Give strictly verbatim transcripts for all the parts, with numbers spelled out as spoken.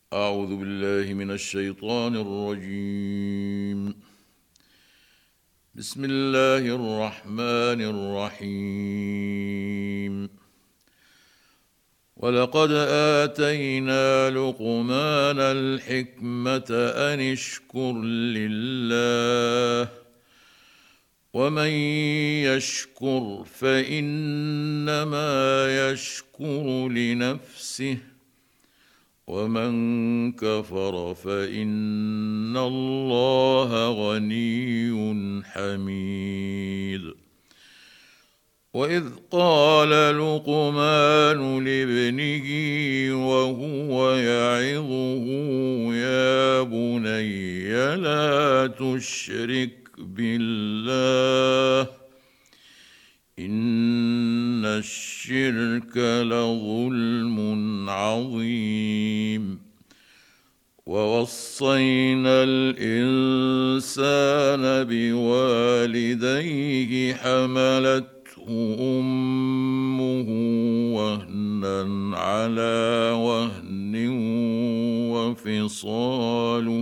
أعوذ بالله من الشيطان الرجيم. بسم الله الرحمن الرحيم. ولقد آتينا لقمان الحكمة أن اشكر لله ومن يشكر فإنما يشكر لنفسه ومن كفر فإن الله غني حميد. وإذ قال لقمان لابنه وهو يعظه يا بني لا تشرك بالله إن الشرك لظلم عظيم. ووصينا الإنسان بوالديه حملته أمه وهنا على وهن وفصاله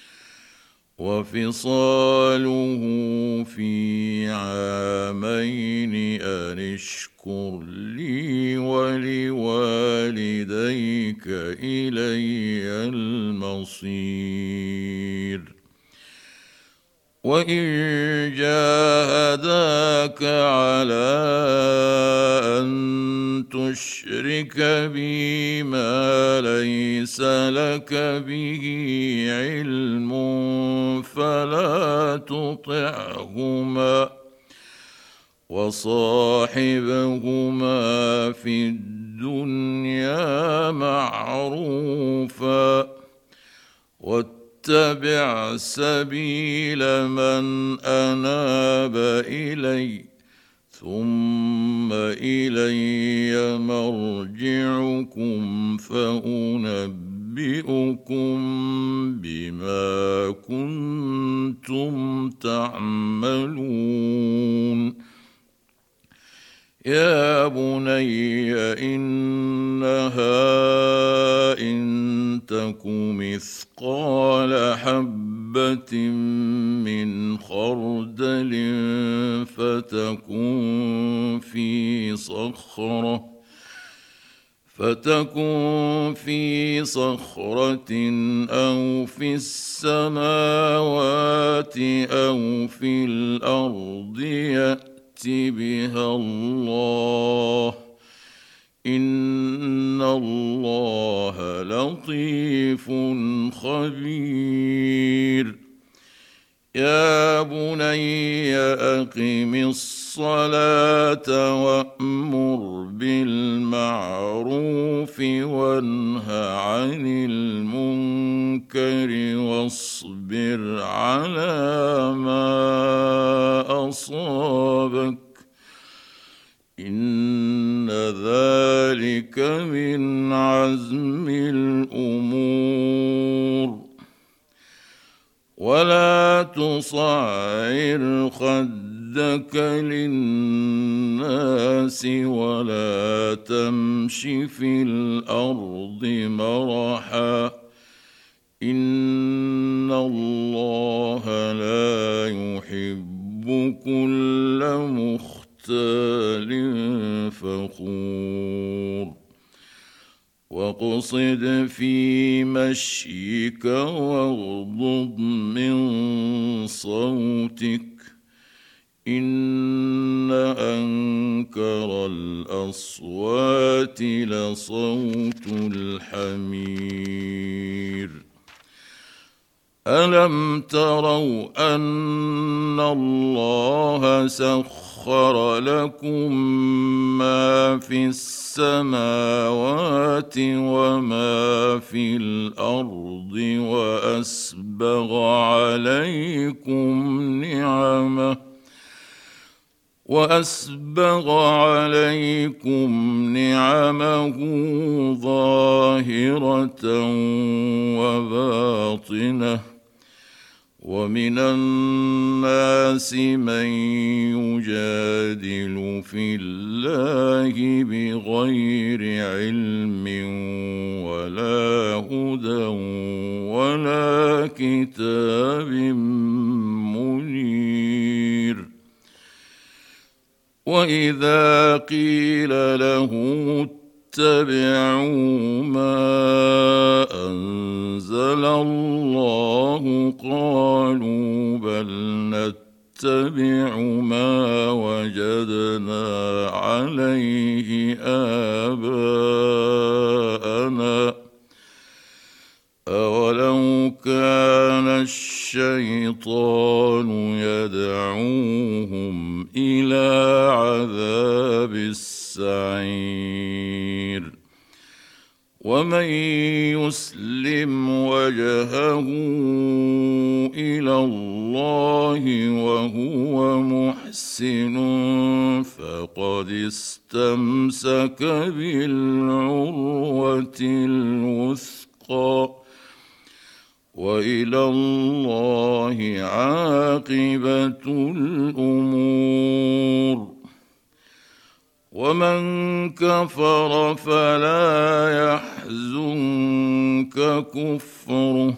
وفصاله في عامين أن اشكر لي ولوالديك إلي المصير. وإن جاهداك على أن تشرك بي ما ليس لك به علم فلا تطعهما وصاحبهما في الدنيا معروفا واتبع سبيل من أناب إلي ثم إلي مرجعكم فأنبئكم بما كنتم تعملون. يا بني إنها إن تك مثقال حبة من خردل فتكن في صخرة فتكن في صخرة أو في السماوات أو في الأرض يأت بها الله إن الله لطيف خبير. يا بني أقم الصلاة وأمر بالمعروف وانه عن المنكر واصبر على ما أصابك إن ذلك من عزم الأمور. ولا تصعر خدك للناس ولا تمش في الأرض مرحا إن الله لا يحب كل مختال فخور. واقصد في مشيك واغضض من صوتك إن أنكر الأصوات لصوت الحمير. ألم تروا أن الله سخر لكم ما في السماوات وما في الأرض وأسبغ عليكم نعمه وأسبغ عليكم نعمه ظاهرة وباطنة ومن الناس من يجادل في الله بغير علم ولا هدى ولا كتاب منير. وإذا قيل لهم اتبعوا ما أنزل الله قالوا بل نتبع ما وجدنا عليه آباءنا أولو كان الشيطان يدعوهم إلى عذاب السعير. ومن يسلم وجهه إلى الله وهو محسن فقد استمسك بالعروة الوثقى وإلى الله عاقبة الأمور. ومن كفر فلا يحزنك كفره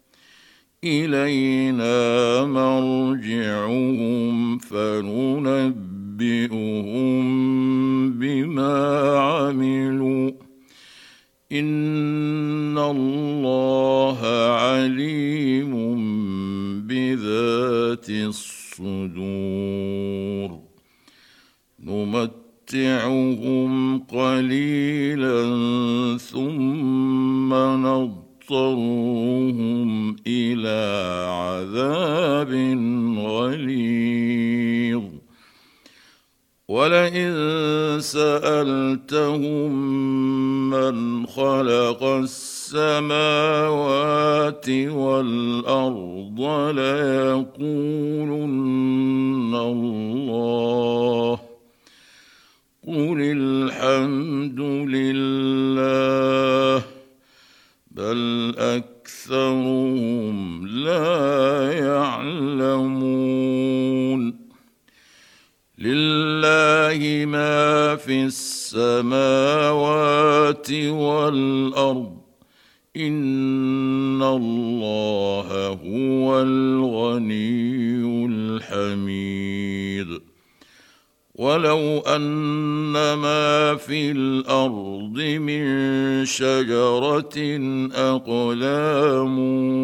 إلينا مرجعهم فننبئهم بما عملوا إن الله عليم بذات الصدور. نمتعهم قليلا ثم نضطرهم إلى عذاب غليظ. ولئن سألتهم من خلق السماوات والأرض ليقولن الله قل الحمد لله بل أكثرهم لا يعلمون. لله ما في السماوات والأرض إن الله هو الغني الحميد. ولو أن ما في الأرض من شجرة أقلام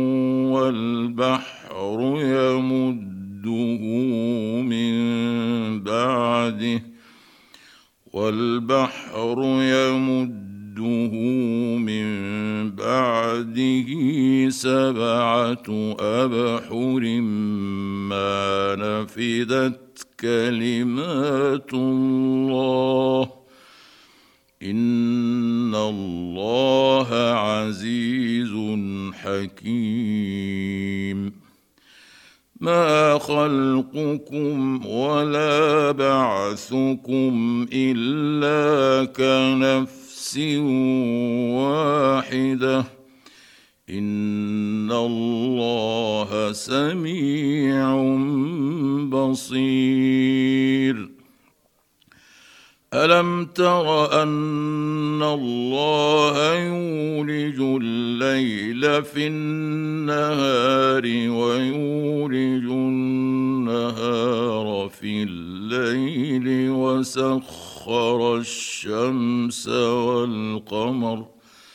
والبحر يمده من بعده والبحر يمده من بعده سبعة أبحر ما نفدت كلمات الله إن الله عزيز حكيم. ما خلقكم ولا بعثكم إلا كنفس واحدة إن الله سميع بصير. ألم تر أن الله يولج الليل في النهار ويولج النهار في الليل وسخر الشمس والقمر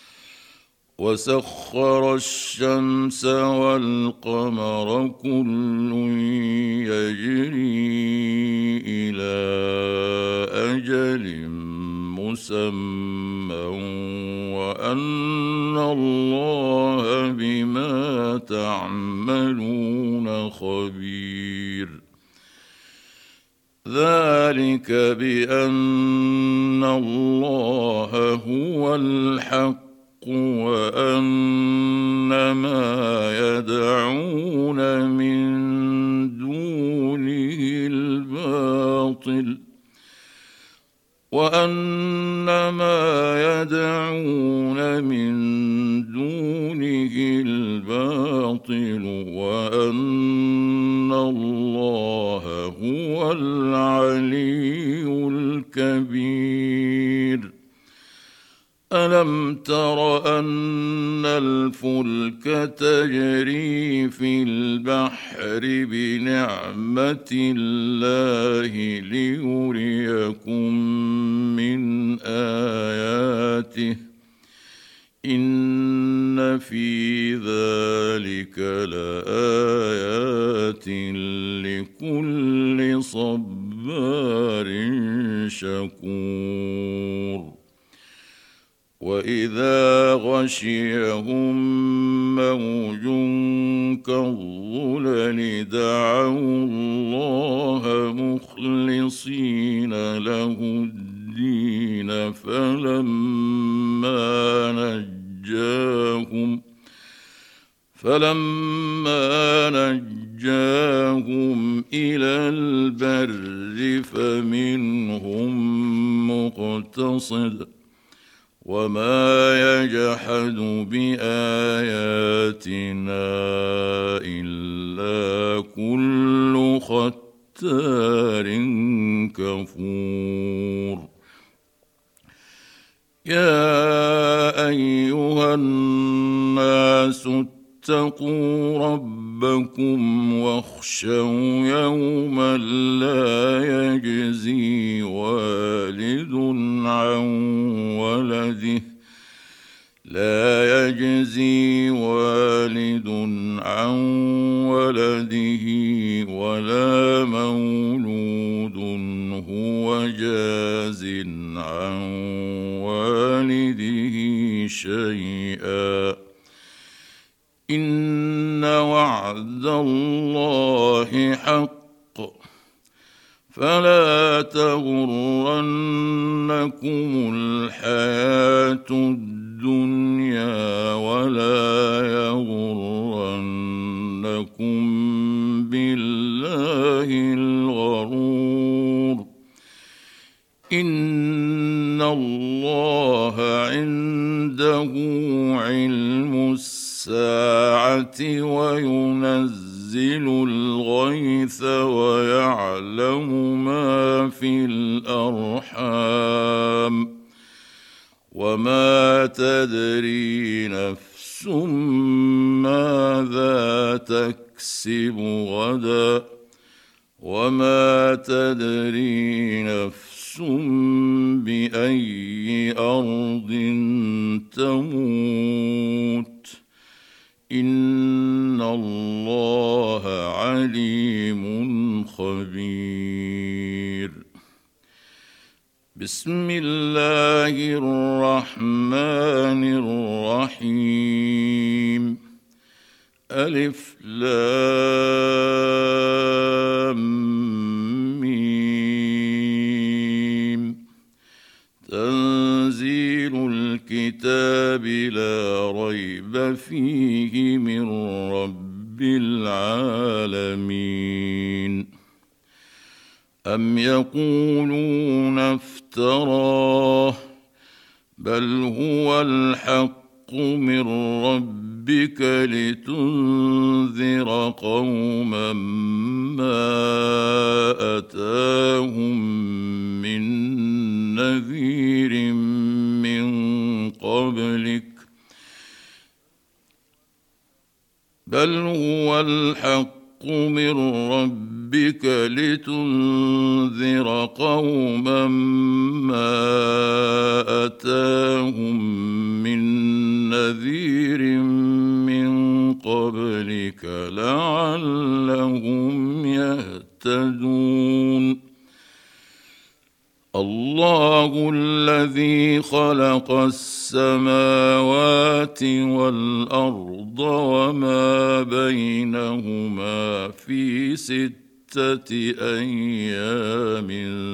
وسخر الشمس والقمر كل يجري إلى أجل مسمى وأن الله بما تعملون خبير. ذلك بأن الله هو الحق وأن ما يدعون من دونه الباطل وأن ما يدعون من دونه الباطل وأن الفلك تجري في البحر بنعمة الله ليريكم من آياته إن في ذلك لآيات لكل صبار شكور وإذا غشيهم موج كالظلل دعوا الله مخلصين له الدين فلما نجاهم فلما نجاهم إلى البر فمنهم مقتصد وما يجحد بآياتنا إلا كل ختار كفور يا أيها الناس اتقوا ربكم واخشوا يوما لا يجزي والد عن ولده لا يجزي والد عن ولده ولا مولود هو جاز عن والده شيئا إن وعد الله حق فلا تغرنكم الحياة الدنيا ولا يغرنكم بالله الغرور إن الله عنده علم الساعة وينزل الغيث ويعلم ما في الأرحام وما تدري نفس ماذا تكسب غدا وما تدري نفس بأي أرض تموت إن الله عليم خبير بسم الله الرحمن الرحيم ألف لام ميم تنزيل الكتاب لا ريب فيه من رب العالمين أم يقولون افتراه بل هو الحق من ربك لتنذر قوما ما أتاهم من نذير من قبلك بل هو الحق من ربك لتنذر قوما ما أتاهم من نذير من قبلك لعلهم يهتدون الله الذي خلق السماوات والأرض وما بينهما في ستة أيام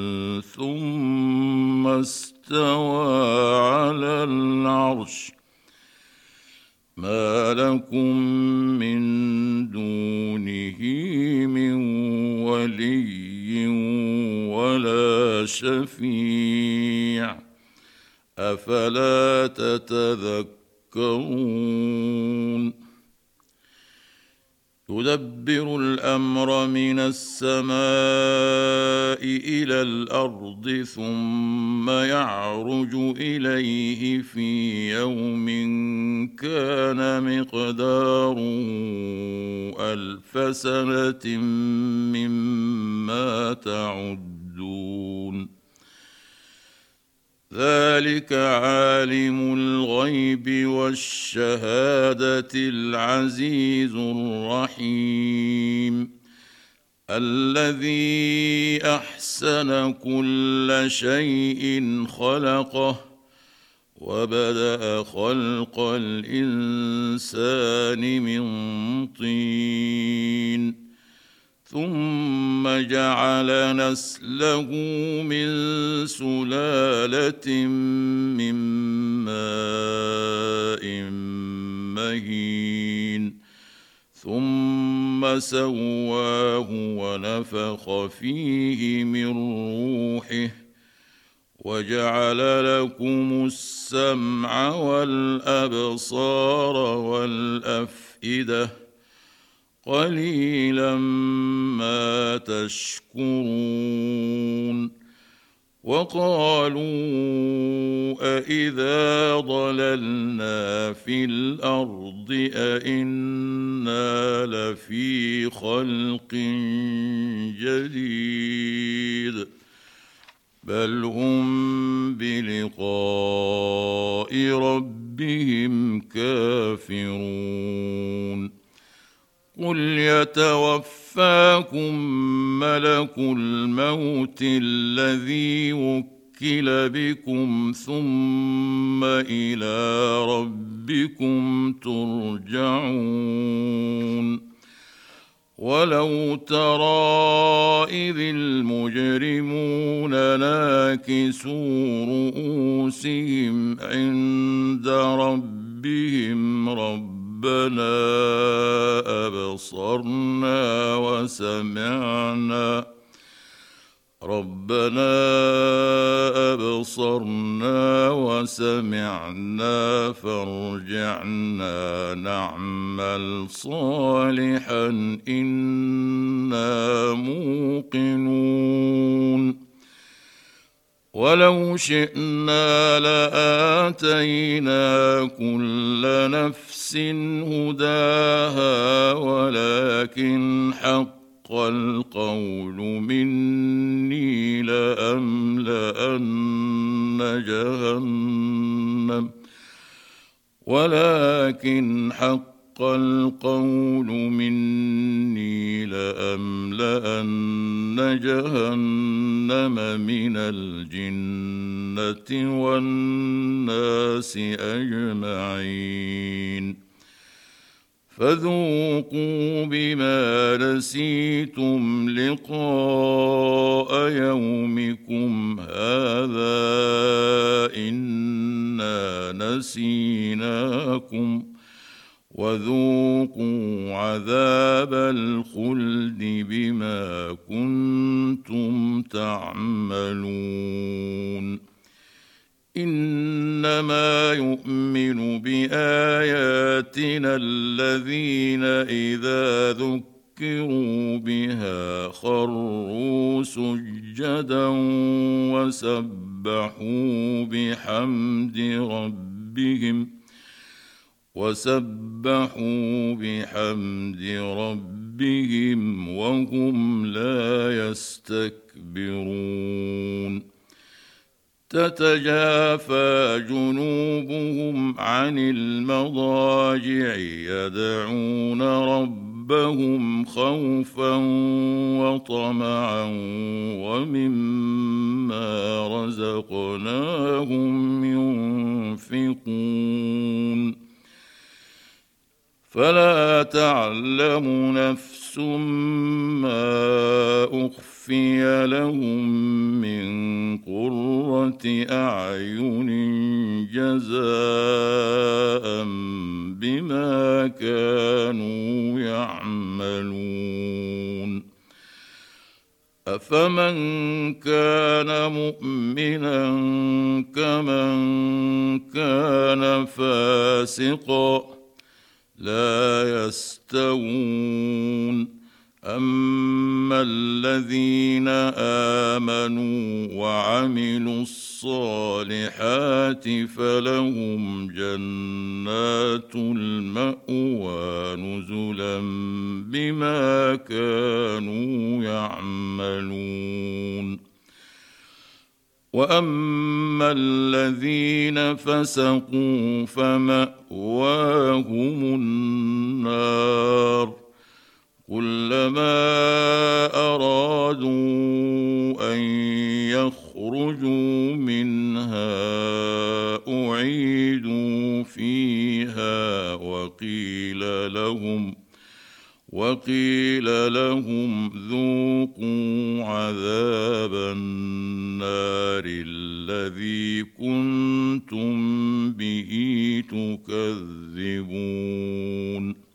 ثم استوى على العرش ما لكم من دونه من ولي ولا شفيع أفلا تتذكرون يدبر الأمر من السماء إلى الأرض ثم يعرج إليه في يوم كان مقداره ألف سنة مما تعدون ذلك عالم الغيب والشهادة العزيز الرحيم الذي أحسن كل شيء خلقه وبدأ خلق الإنسان من طين ثم جعل نسله من سلالة من ماء مهين ثم سواه ونفخ فيه من روحه وجعل لكم السمع والأبصار والأفئدة قليلا ما تشكرون وقالوا أإذا ضللنا في الأرض أإنا لفي خلق جديد بل هم بلقاء ربهم كافرون قل يتوفاكم ملك الموت الذي وكل بكم ثم إلى ربكم ترجعون ولو ترى إذ المجرمون ناكسوا رؤوسهم عند ربهم ربنا ربنا أبصرنا وسمعنا ربنا أبصرنا وسمعنا فارجعنا نعمل صالحا إنا موقنون ولو شئنا لآتينا كل نفس هداها ولكن حق القول مني لأملأن جهنم ولكن حق القول مني لأملأن جهنم من الجنة والناس أجمعين فذوقوا بما نسيتم لقاء يومكم هذا إنا نسيناكم وذوقوا عذاب الخلد بما كنتم تعملون إنما يؤمن بآياتنا الذين إذا ذكروا بها خروا سجدا وسبحوا بحمد ربهم وسبحوا بحمد ربهم وهم لا يستكبرون تتجافى جنوبهم عن المضاجع يدعون ربهم خوفا وطمعا ومما رزقناهم ينفقون فلا تعلم نفس ما أخفي لهم من قرة أعين جزاء بما كانوا يعملون أفمن كان مؤمنا كمن كان فاسقا لا يستوون. أما الذين آمنوا وعملوا الصالحات فلهم جنات المأوى نزلا بما كانوا يعملون. وأما الذين فسقوا فمأواهم النار كلما أرادوا أن يخرجوا منها أعيدوا فيها وقيل لهم وقيل لهم ذوقوا عذاب النار الذي كنتم به تكذبون.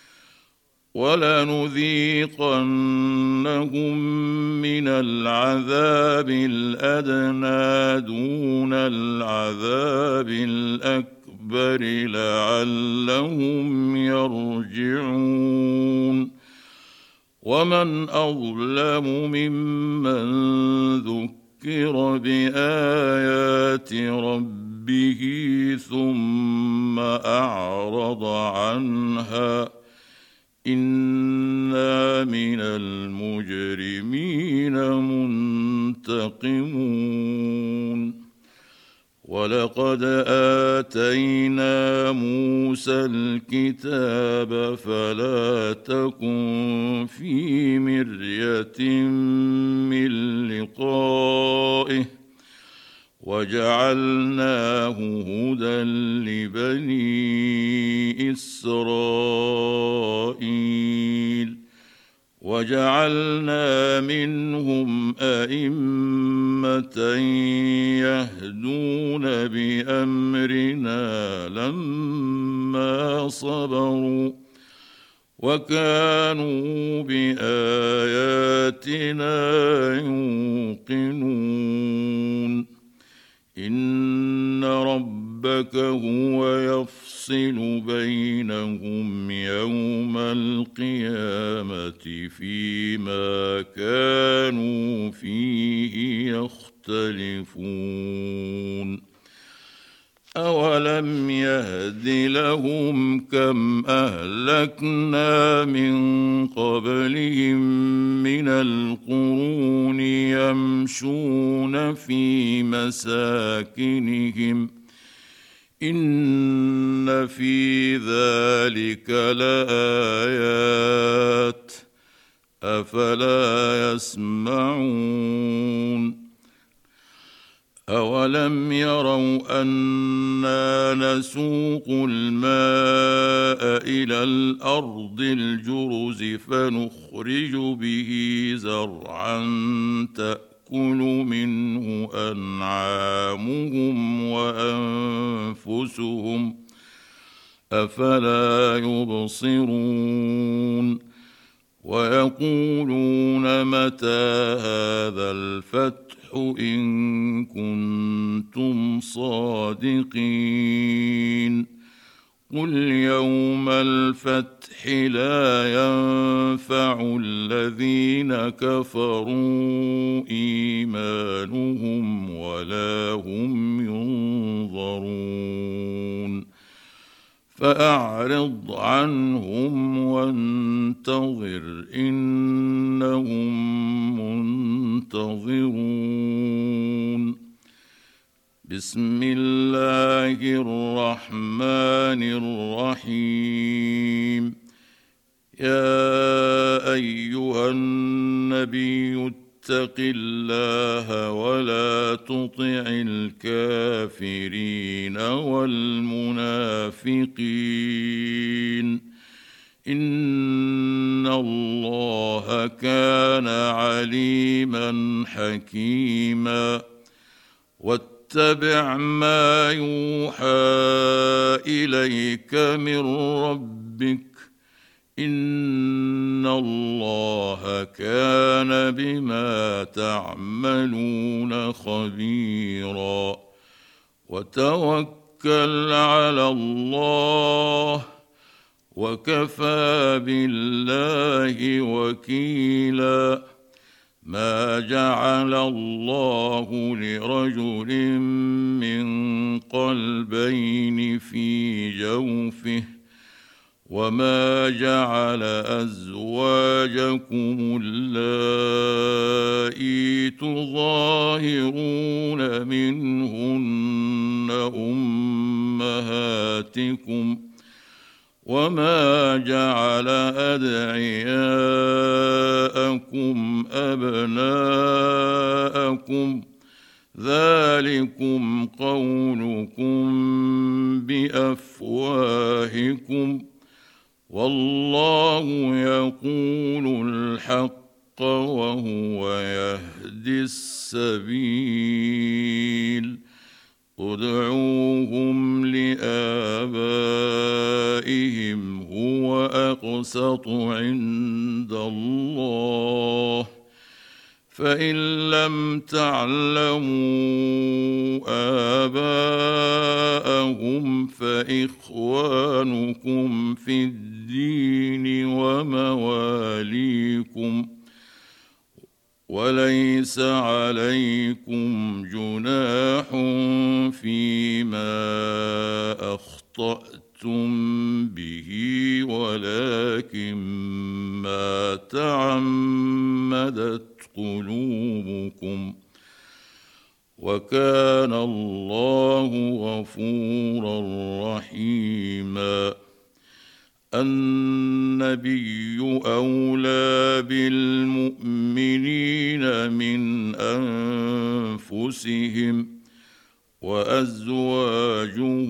ولنذيقنهم من العذاب الأدنى دون العذاب الأكبر لعلهم يرجعون. ومن أظلم ممن ذكر بآيات ربه ثم أعرض عنها إنا من المجرمين منتقمون. ولقد آتينا موسى الكتاب فلا تكن في مرية من لقائه وجعلناه هدى لبني إسرائيل وجعلنا منهم أئمة يهدون بأمرنا لما صبروا وكانوا بآياتنا يوقنون. إن ربك هو يفصل بينهم يوم القيامة فيما كانوا فيه يختلفون. أولم يهد لهم كم أهلكنا من قبلهم من القرون يمشون في مساكنهم إن في ذلك لآيات أفلا يسمعون. أولم يروا أنا نسوق الماء إلى الأرض الجرز فنخرج به زرعا تأكل منه أنعامهم وأنفسهم أفلا يبصرون. ويقولون متى هذا الفتح إن كنتم صادقين. قل يوم الفتح لا ينفع الذين كفروا إيمانهم ولا هم ينظرون. فأعرض عنهم وانتظر إنهم منتظرون. بسم الله الرحمن الرحيم. يا أيها النبي اتق الله ولا تطع الكافرين والمنافقين إن الله كان عليما حكيما. واتبع ما يوحى إليك من ربك إن الله كان بما تعملون خبيرا. وتوكل على الله وكفى بالله وكيلا. ما جعل الله لرجل من قلبين في جوفه وما جعل أزواجكم اللائي تظاهرون منهن أمهاتكم وما جعل أدعياءكم أبناءكم ذلكم قولكم بأفواهكم والله يقول الحق وهو يهدي السبيل. ادعوهم لآبائهم هو أقسط عند الله فإن لم تعلموا آباءهم فإخوانكم في الدين ومواليكم وليس عليكم جناح فيما أخطأتم به ولكن ما تعمدت قلوبكم وكان الله غفورا رحيما. النبي أولى بالمؤمنين من أنفسهم وأزواجه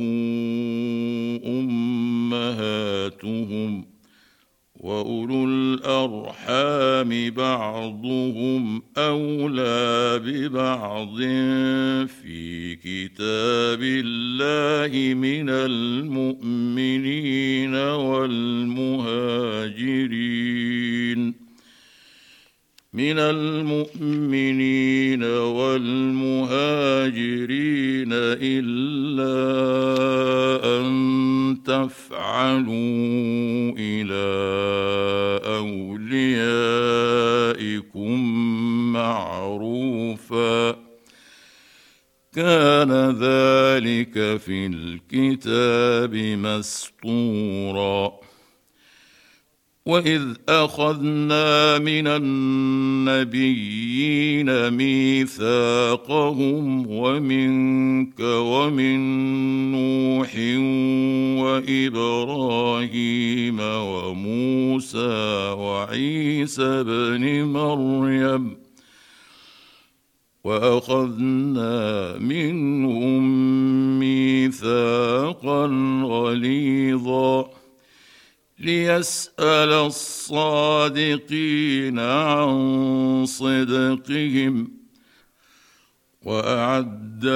أمهاتهم وأولو الأرحام بعضهم أولى ببعض في كتاب الله من المؤمنين والمهاجرين من المؤمنين والمهاجرين إلا أن تفعلوا إلى أوليائكم معروفا كان ذلك في الكتاب مسطورا. وإذ أخذنا من النبيين ميثاقهم ومنك ومن نوح وإبراهيم وموسى وعيسى بن مريم وأخذنا منهم ميثاقا غليظا ليسأل الصادقين عن صدقهم وأعد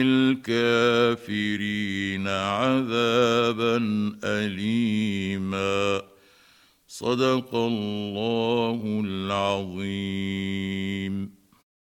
للكافرين عذابا أليما. صدق الله العظيم.